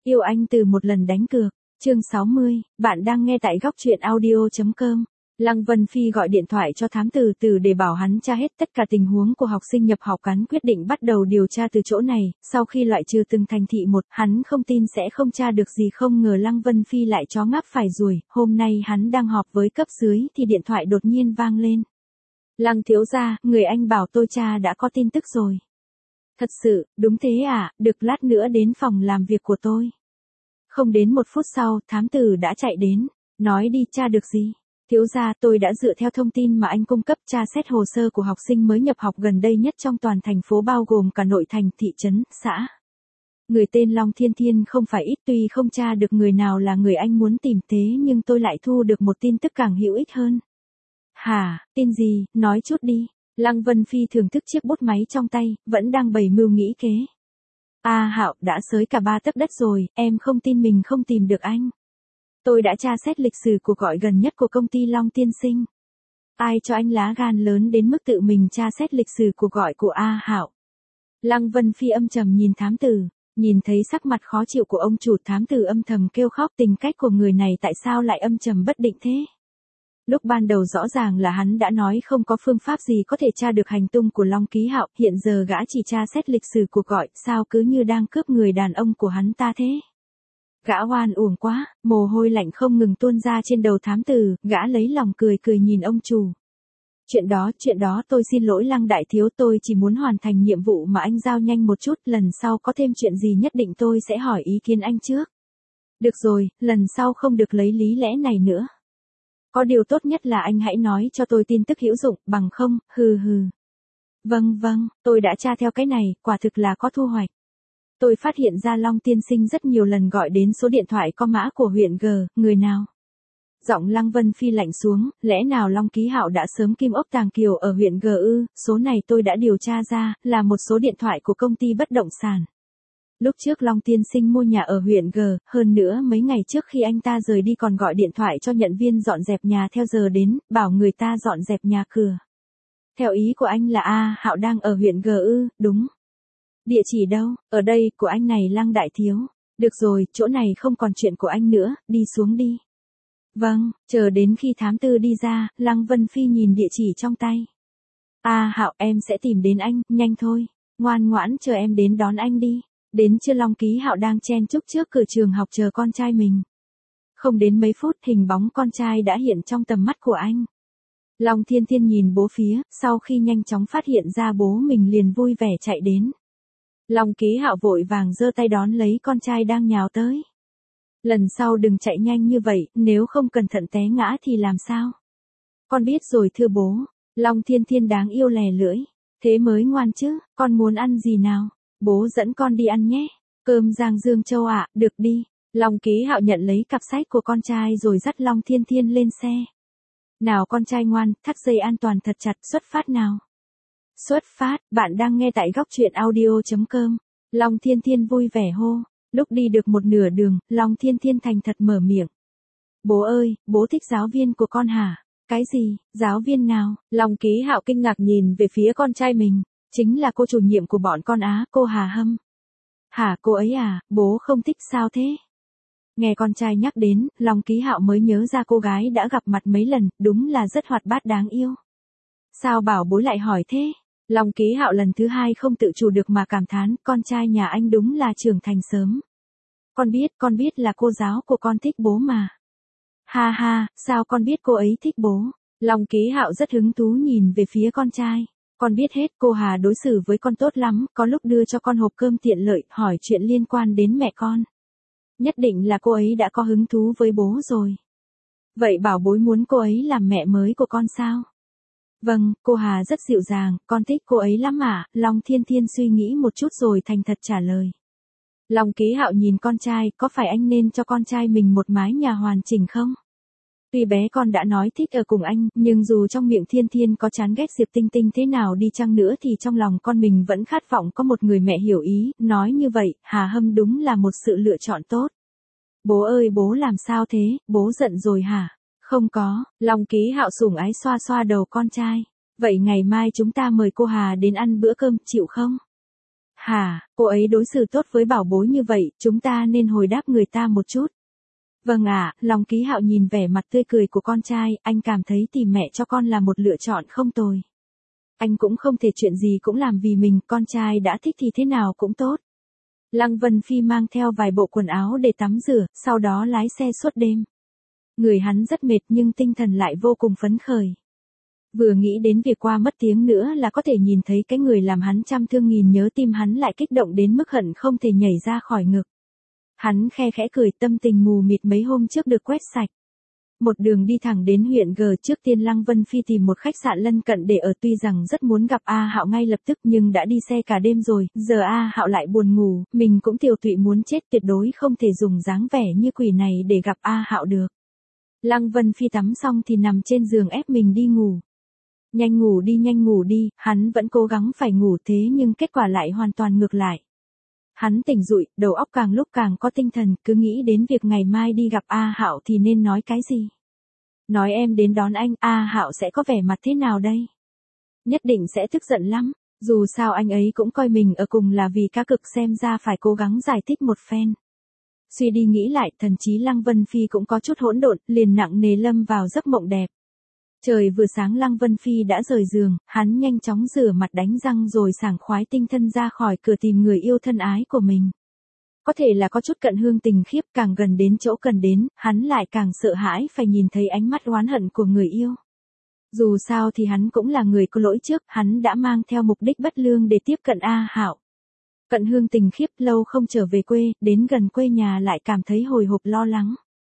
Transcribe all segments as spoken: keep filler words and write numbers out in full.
Yêu anh từ một lần đánh cược. Chương sáu mươi, bạn đang nghe tại góc truyện audio chấm com. Lăng Vân Phi gọi điện thoại cho thám tử từ để bảo hắn tra hết tất cả tình huống của học sinh nhập học, hắn quyết định bắt đầu điều tra từ chỗ này, sau khi loại trừ từng thành thị một, hắn không tin sẽ không tra được gì, không ngờ Lăng Vân Phi lại chó ngáp phải ruồi, hôm nay hắn đang họp với cấp dưới thì điện thoại đột nhiên vang lên. Lăng thiếu gia, người anh bảo tôi tra đã có tin tức rồi. Thật sự, đúng thế à, được lát nữa đến phòng làm việc của tôi. Không đến một phút sau, thám tử đã chạy đến, nói đi, tra được gì? Thiếu gia, tôi đã dựa theo thông tin mà anh cung cấp tra xét hồ sơ của học sinh mới nhập học gần đây nhất trong toàn thành phố, bao gồm cả nội thành, thị trấn, xã. Người tên Long Thiên Thiên không phải ít, tuy không tra được người nào là người anh muốn tìm, thế nhưng tôi lại thu được một tin tức càng hữu ích hơn. Hả, tin gì, nói chút đi. Lăng Vân Phi thưởng thức chiếc bút máy trong tay, vẫn đang bày mưu nghĩ kế. A à, Hạo, đã xới cả ba tấc đất rồi, em không tin mình không tìm được anh. Tôi đã tra xét lịch sử cuộc gọi gần nhất của công ty Long Tiên Sinh. Ai cho anh lá gan lớn đến mức tự mình tra xét lịch sử cuộc gọi của A Hạo? Lăng Vân Phi âm trầm nhìn thám tử, nhìn thấy sắc mặt khó chịu của ông chủ, thám tử âm thầm kêu khóc, tình cách của người này tại sao lại âm trầm bất định thế? Lúc ban đầu rõ ràng là hắn đã nói không có phương pháp gì có thể tra được hành tung của Long Ký Hạo, hiện giờ gã chỉ tra xét lịch sử cuộc gọi, sao cứ như đang cướp người đàn ông của hắn ta thế? Gã oan uổng quá, mồ hôi lạnh không ngừng tuôn ra trên đầu thám tử, gã lấy lòng cười cười nhìn ông chủ. Chuyện đó, chuyện đó tôi xin lỗi Lăng đại thiếu, tôi chỉ muốn hoàn thành nhiệm vụ mà anh giao nhanh một chút, lần sau có thêm chuyện gì nhất định tôi sẽ hỏi ý kiến anh trước. Được rồi, lần sau không được lấy lý lẽ này nữa. Có điều tốt nhất là anh hãy nói cho tôi tin tức hữu dụng, bằng không, hừ hừ. Vâng vâng, tôi đã tra theo cái này, quả thực là có thu hoạch. Tôi phát hiện ra Long Tiên Sinh rất nhiều lần gọi đến số điện thoại có mã của huyện G, người nào? Giọng Lăng Vân Phi lạnh xuống, lẽ nào Long Ký Hạo đã sớm kim ốc tàng kiều ở huyện G ư? Số này tôi đã điều tra ra, là một số điện thoại của công ty bất động sản. Lúc trước Long Tiên Sinh mua nhà ở huyện G, hơn nữa mấy ngày trước khi anh ta rời đi còn gọi điện thoại cho nhận viên dọn dẹp nhà theo giờ đến, bảo người ta dọn dẹp nhà cửa. Theo ý của anh là A Hạo đang ở huyện G ư? Đúng. Địa chỉ đâu? Ở đây, của anh này Lăng đại thiếu. Được rồi, chỗ này không còn chuyện của anh nữa, đi xuống đi. Vâng, chờ đến khi thám tử đi ra, Lăng Vân Phi nhìn địa chỉ trong tay. A Hạo, em sẽ tìm đến anh, nhanh thôi. Ngoan ngoãn chờ em đến đón anh đi. Đến chưa, Long Ký Hạo đang chen chúc trước cửa trường học chờ con trai mình. Không đến mấy phút, hình bóng con trai đã hiện trong tầm mắt của anh. Long Thiên Thiên nhìn bố phía, sau khi nhanh chóng phát hiện ra bố mình liền vui vẻ chạy đến. Long Ký Hạo vội vàng giơ tay đón lấy con trai đang nhào tới. Lần sau đừng chạy nhanh như vậy, nếu không cẩn thận té ngã thì làm sao? Con biết rồi thưa bố. Long Thiên Thiên đáng yêu lè lưỡi. Thế mới ngoan chứ, con muốn ăn gì nào? Bố dẫn con đi ăn nhé. Cơm rang Dương Châu ạ, à, được đi. Long Ký Hạo nhận lấy cặp sách của con trai rồi dắt Long Thiên Thiên lên xe. Nào con trai ngoan, thắt dây an toàn thật chặt, xuất phát nào. Xuất phát, bạn đang nghe tại góc truyện audio chấm com. Long Thiên Thiên vui vẻ hô. Lúc đi được một nửa đường, Long Thiên Thiên thành thật mở miệng. Bố ơi, bố thích giáo viên của con hả? Cái gì, giáo viên nào? Long Ký Hạo kinh ngạc nhìn về phía con trai mình. Chính là cô chủ nhiệm của bọn con á, cô Hà Hâm. Hả, cô ấy à, bố không thích sao thế? Nghe con trai nhắc đến, Long Ký Hạo mới nhớ ra cô gái đã gặp mặt mấy lần, đúng là rất hoạt bát đáng yêu. Sao bảo bối lại hỏi thế? Long Ký Hạo lần thứ hai không tự chủ được mà cảm thán, con trai nhà anh đúng là trưởng thành sớm. Con biết, con biết là cô giáo của con thích bố mà. Ha ha, sao con biết cô ấy thích bố? Long Ký Hạo rất hứng thú nhìn về phía con trai. Con biết hết, cô Hà đối xử với con tốt lắm, có lúc đưa cho con hộp cơm tiện lợi, hỏi chuyện liên quan đến mẹ con. Nhất định là cô ấy đã có hứng thú với bố rồi. Vậy bảo bối muốn cô ấy làm mẹ mới của con sao? Vâng, cô Hà rất dịu dàng, con thích cô ấy lắm ạ. Long Thiên Thiên suy nghĩ một chút rồi thành thật trả lời. Long Ký Hạo nhìn con trai, có phải anh nên cho con trai mình một mái nhà hoàn chỉnh không? Tuy bé con đã nói thích ở cùng anh, nhưng dù trong miệng Thiên Thiên có chán ghét Diệp Tinh Tinh thế nào đi chăng nữa thì trong lòng con mình vẫn khát vọng có một người mẹ hiểu ý, nói như vậy, Hà Hâm đúng là một sự lựa chọn tốt. Bố ơi, bố làm sao thế, bố giận rồi hả? Không có, Long Ký Hạo sủng ái xoa xoa đầu con trai. Vậy ngày mai chúng ta mời cô Hà đến ăn bữa cơm, chịu không? Hả, cô ấy đối xử tốt với bảo bối như vậy, chúng ta nên hồi đáp người ta một chút. Vâng ạ, Long Ký Hạo nhìn vẻ mặt tươi cười của con trai, anh cảm thấy tìm mẹ cho con là một lựa chọn không tồi. Anh cũng không thể chuyện gì cũng làm vì mình, con trai đã thích thì thế nào cũng tốt. Lăng Vân Phi mang theo vài bộ quần áo để tắm rửa, sau đó lái xe suốt đêm. Người hắn rất mệt nhưng tinh thần lại vô cùng phấn khởi. Vừa nghĩ đến việc qua mất tiếng nữa là có thể nhìn thấy cái người làm hắn trăm thương nghìn nhớ, tim hắn lại kích động đến mức hận không thể nhảy ra khỏi ngực. Hắn khe khẽ cười, tâm tình mù mịt mấy hôm trước được quét sạch. Một đường đi thẳng đến huyện G, trước tiên Lăng Vân Phi tìm một khách sạn lân cận để ở, tuy rằng rất muốn gặp A Hạo ngay lập tức nhưng đã đi xe cả đêm rồi, giờ A Hạo lại buồn ngủ, mình cũng tiều tụy muốn chết, tuyệt đối không thể dùng dáng vẻ như quỷ này để gặp A Hạo được. Lăng Vân Phi tắm xong thì nằm trên giường ép mình đi ngủ. Nhanh ngủ đi, nhanh ngủ đi, hắn vẫn cố gắng phải ngủ thế nhưng kết quả lại hoàn toàn ngược lại. Hắn tỉnh dụi, đầu óc càng lúc càng có tinh thần, cứ nghĩ đến việc ngày mai đi gặp A Hạo thì nên nói cái gì. Nói em đến đón anh, A Hạo sẽ có vẻ mặt thế nào đây? Nhất định sẽ tức giận lắm, dù sao anh ấy cũng coi mình ở cùng là vì cá cực, xem ra phải cố gắng giải thích một phen. Suy đi nghĩ lại, thần trí Lăng Vân Phi cũng có chút hỗn độn, liền nặng nề lâm vào giấc mộng đẹp. Trời vừa sáng Lăng Vân Phi đã rời giường, hắn nhanh chóng rửa mặt đánh răng rồi sảng khoái tinh thân ra khỏi cửa tìm người yêu thân ái của mình. Có thể là có chút cận hương tình khiếp, càng gần đến chỗ cần đến, hắn lại càng sợ hãi phải nhìn thấy ánh mắt oán hận của người yêu. Dù sao thì hắn cũng là người có lỗi trước, hắn đã mang theo mục đích bất lương để tiếp cận A Hạo. Cận hương tình khiếp, lâu không trở về quê, đến gần quê nhà lại cảm thấy hồi hộp lo lắng.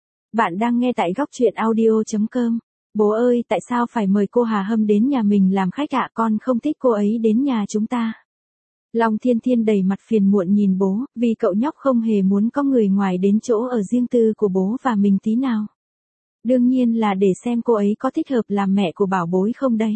Bạn đang nghe tại góc truyện audio chấm com. Bố ơi, tại sao phải mời cô Hà Hâm đến nhà mình làm khách ạ, con không thích cô ấy đến nhà chúng ta. Long Thiên Thiên đầy mặt phiền muộn nhìn bố, vì cậu nhóc không hề muốn có người ngoài đến chỗ ở riêng tư của bố và mình tí nào. Đương nhiên là để xem cô ấy có thích hợp làm mẹ của bảo bối không đấy.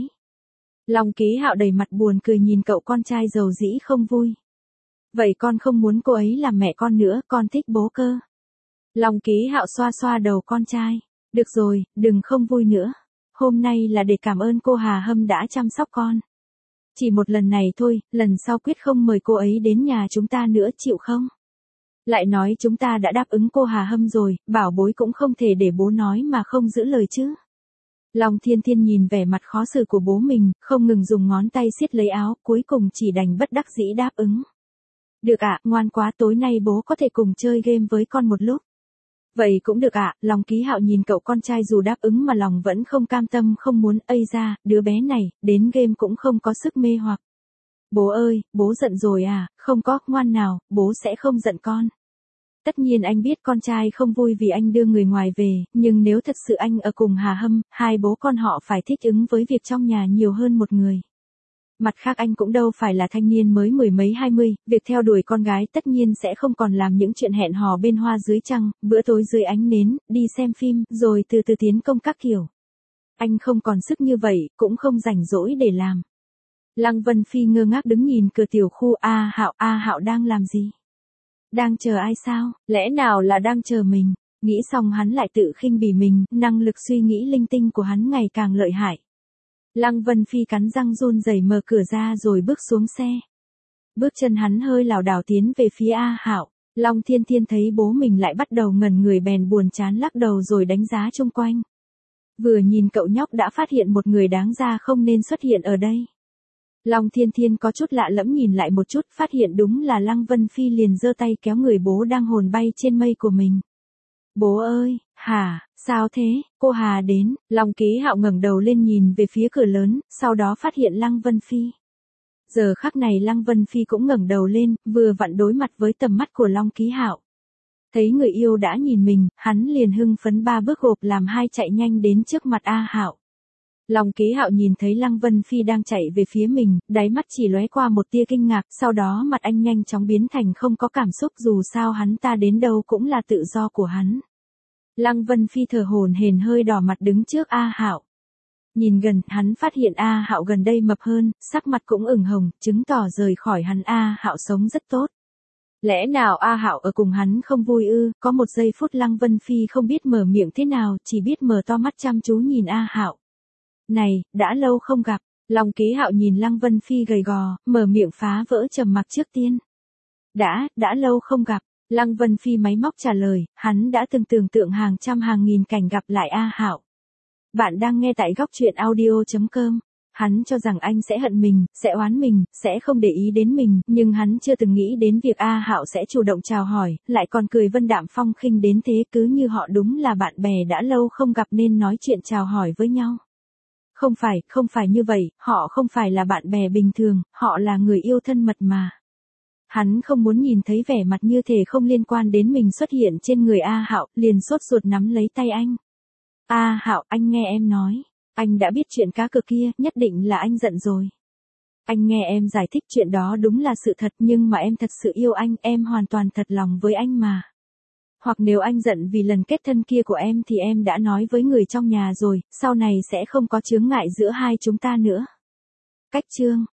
Long Ký Hạo đầy mặt buồn cười nhìn cậu con trai giàu dĩ không vui. Vậy con không muốn cô ấy làm mẹ con nữa, con thích bố cơ. Long Ký Hạo xoa xoa đầu con trai. Được rồi, đừng không vui nữa. Hôm nay là để cảm ơn cô Hà Hâm đã chăm sóc con. Chỉ một lần này thôi, lần sau quyết không mời cô ấy đến nhà chúng ta nữa, chịu không? Lại nói chúng ta đã đáp ứng cô Hà Hâm rồi, bảo bối cũng không thể để bố nói mà không giữ lời chứ. Long Thiên Thiên nhìn vẻ mặt khó xử của bố mình, không ngừng dùng ngón tay siết lấy áo, cuối cùng chỉ đành bất đắc dĩ đáp ứng. Được ạ, ngoan quá, tối nay bố có thể cùng chơi game với con một lúc. Vậy cũng được ạ, Long Ký Hạo nhìn cậu con trai dù đáp ứng mà lòng vẫn không cam tâm, không muốn, ây ra, đứa bé này, đến game cũng không có sức mê hoặc. Bố ơi, bố giận rồi à, không có, ngoan nào, bố sẽ không giận con. Tất nhiên anh biết con trai không vui vì anh đưa người ngoài về, nhưng nếu thật sự anh ở cùng Hà Hâm, hai bố con họ phải thích ứng với việc trong nhà nhiều hơn một người. Mặt khác anh cũng đâu phải là thanh niên mới mười mấy hai mươi, việc theo đuổi con gái tất nhiên sẽ không còn làm những chuyện hẹn hò bên hoa dưới trăng, bữa tối dưới ánh nến, đi xem phim, rồi từ từ tiến công các kiểu. Anh không còn sức như vậy, cũng không rảnh rỗi để làm. Lăng Vân Phi ngơ ngác đứng nhìn cửa tiểu khu. A Hạo, A Hạo đang làm gì? Đang chờ ai sao? Lẽ nào là đang chờ mình? Nghĩ xong hắn lại tự khinh bỉ mình, năng lực suy nghĩ linh tinh của hắn ngày càng lợi hại. Lăng Vân Phi cắn răng run rẩy mở cửa ra rồi bước xuống xe. Bước chân hắn hơi lảo đảo tiến về phía A Hạo. Long Thiên Thiên thấy bố mình lại bắt đầu ngẩn người bèn buồn chán lắc đầu rồi đánh giá chung quanh. Vừa nhìn cậu nhóc đã phát hiện một người đáng ra không nên xuất hiện ở đây. Long Thiên Thiên có chút lạ lẫm nhìn lại một chút, phát hiện đúng là Lăng Vân Phi, liền giơ tay kéo người bố đang hồn bay trên mây của mình. Bố ơi, hả, sao thế, cô Hà đến. Long Ký Hạo ngẩng đầu lên nhìn về phía cửa lớn, sau đó phát hiện Lăng Vân Phi. Giờ khắc này Lăng Vân Phi cũng ngẩng đầu lên, vừa vặn đối mặt với tầm mắt của Long Ký Hạo. Thấy người yêu đã nhìn mình, hắn liền hưng phấn ba bước gộp làm hai chạy nhanh đến trước mặt A Hạo. Long Ký Hạo nhìn thấy Lăng Vân Phi đang chạy về phía mình, đáy mắt chỉ lóe qua một tia kinh ngạc, sau đó mặt anh nhanh chóng biến thành không có cảm xúc, dù sao hắn ta đến đâu cũng là tự do của hắn. Lăng Vân Phi thở hổn hển hơi đỏ mặt đứng trước A Hạo. Nhìn gần, hắn phát hiện A Hạo gần đây mập hơn, sắc mặt cũng ửng hồng, chứng tỏ rời khỏi hắn A Hạo sống rất tốt. Lẽ nào A Hạo ở cùng hắn không vui ư? Có một giây phút Lăng Vân Phi không biết mở miệng thế nào, chỉ biết mở to mắt chăm chú nhìn A Hạo. Này, đã lâu không gặp. Long Ký Hạo nhìn Lăng Vân Phi gầy gò, mở miệng phá vỡ trầm mặc trước tiên. Đã, đã lâu không gặp. Lăng Vân Phi máy móc trả lời, hắn đã từng tưởng tượng hàng trăm hàng nghìn cảnh gặp lại A Hạo. Bạn đang nghe tại góc truyện audio chấm com. Hắn cho rằng anh sẽ hận mình, sẽ oán mình, sẽ không để ý đến mình, nhưng hắn chưa từng nghĩ đến việc A Hạo sẽ chủ động chào hỏi, lại còn cười vân đạm phong khinh đến thế, cứ như họ đúng là bạn bè đã lâu không gặp nên nói chuyện chào hỏi với nhau. Không phải, không phải như vậy, họ không phải là bạn bè bình thường, họ là người yêu thân mật mà. Hắn không muốn nhìn thấy vẻ mặt như thể không liên quan đến mình xuất hiện trên người A Hạo, liền sốt ruột nắm lấy tay anh. A Hạo, anh nghe em nói. Anh đã biết chuyện cá cược kia, nhất định là anh giận rồi. Anh nghe em giải thích chuyện đó đúng là sự thật, nhưng mà em thật sự yêu anh, em hoàn toàn thật lòng với anh mà. Hoặc nếu anh giận vì lần kết thân kia của em thì em đã nói với người trong nhà rồi, sau này sẽ không có chướng ngại giữa hai chúng ta nữa. Cách chương